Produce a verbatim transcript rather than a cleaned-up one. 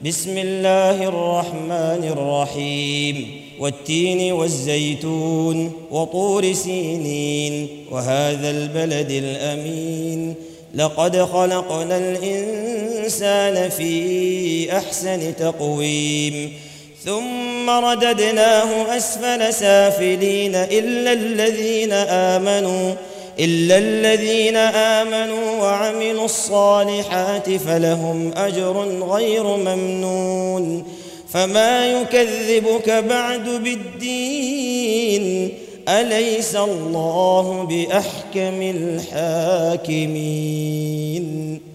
بسم الله الرحمن الرحيم والتين والزيتون وطور سينين وهذا البلد الأمين لقد خلقنا الإنسان في أحسن تقويم ثم رددناه أسفل سافلين إلا الذين آمنوا إلا الذين آمنوا وعملوا الصالحات فلهم أجر غير ممنون فما يكذبك بعد بالدين أليس الله بأحكم الحاكمين.